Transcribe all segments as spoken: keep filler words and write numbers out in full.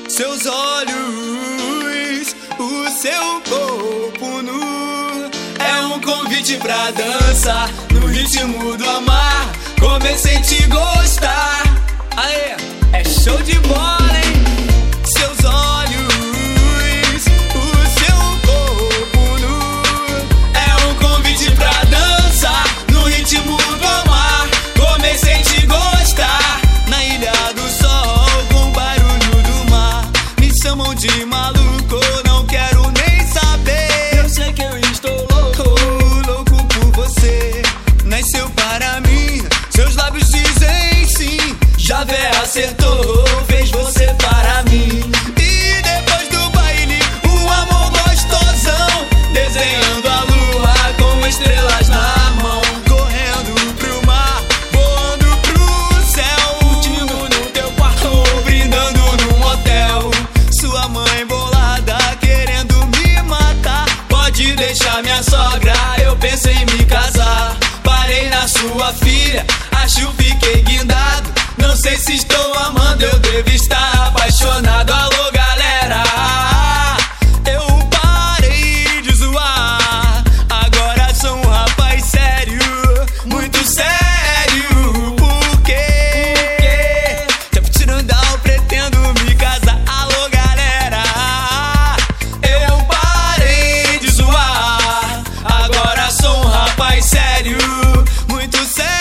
seus olhos, o seu corpo nu. É um convite pra dança, no ritmo do amar. Comecei a te gostar. Aê, é show de bola, hein? Seus olhos, o seu corpo nu. É um convite pra dança, no ritmo do amar. Comecei a te gostar. Na ilha do sol, com barulho do mar. Me chamam de maluco, não quero nem saber. Eu sei que eu estou louco, louco por você. Nasceu para mim, seus lábios dizem sim. Javé acertou, fez você para mim. E depois do baile, um amor gostosão. Desenhando a lua com estrelas na mão. Correndo pro mar, voando pro céu. Curtindo no teu quarto, brindando num hotel. Sua mãe bolada, querendo me matar. Pode deixar minha sogra, eu pensei em me casar. Parei na sua filha, acho fiquei guindado. Não sei se estou amando, eu devo estar apaixonado. Alô galera, eu parei de zoar. Agora sou um rapaz sério, muito sério. Por quê? Tempo tirando, pretendo me casar. Alô galera, eu parei de zoar. Agora sou um rapaz sério, muito sério.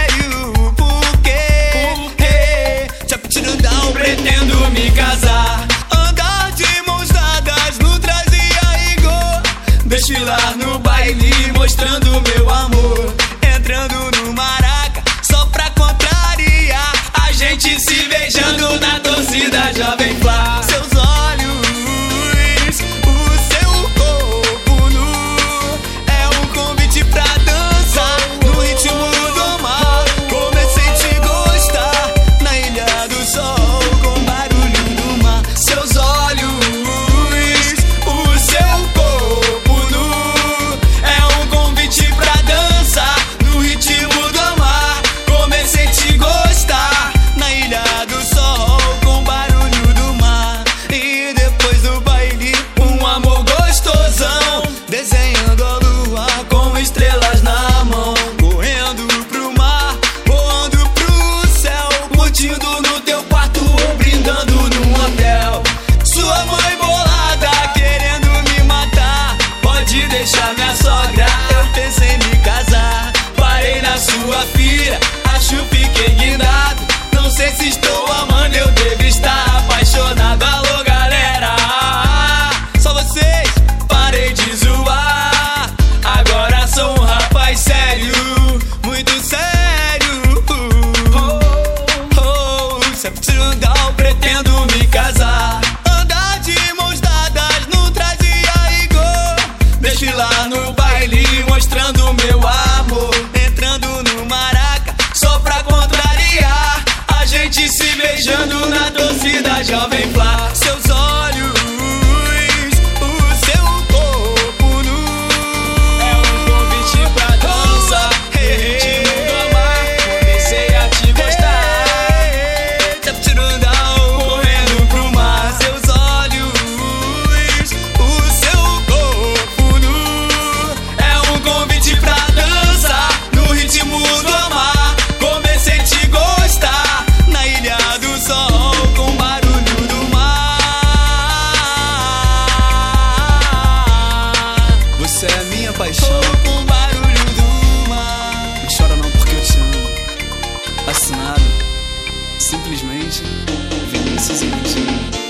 Pretendo me casar, andar de mãos dadas no Traje a rigor, desfilar no baile mostrando meu amor, entrando no maraca só pra contrariar, a gente se beijando na torcida Jovem Flá. Seus olhos, o seu corpo nu, é um convite pra dança, no ritmo do mar. Comecei a te gostar, na ilha do sol. Desenhando a lua com estrelas na mão. Correndo pro mar, voando pro céu. Curtindo no teu quarto ou brindando num hotel. Sua mãe bolada, querendo me matar. Pode deixar minha sogra, eu pensei em me casar. Parei na sua filha, acho fiquei guindado. Não sei se estou amando, eu devo estar apaixonado. Alô galera, só vocês. Parei de zoar, agora sou um rapaz sério, muito sério. Oh, oh, sempre tirando, pretendo me casar. Andar de mãos dadas no Traje a rigor, desfilar no baile mostrando meu amor, entrando no maraca só pra contrariar, a gente se beijando na torcida Jovem Flá. Seus olhos, você é minha paixão. Com barulho do mar. Não chora não porque eu te amo. Assinado, simplesmente Vinícius e Mentira.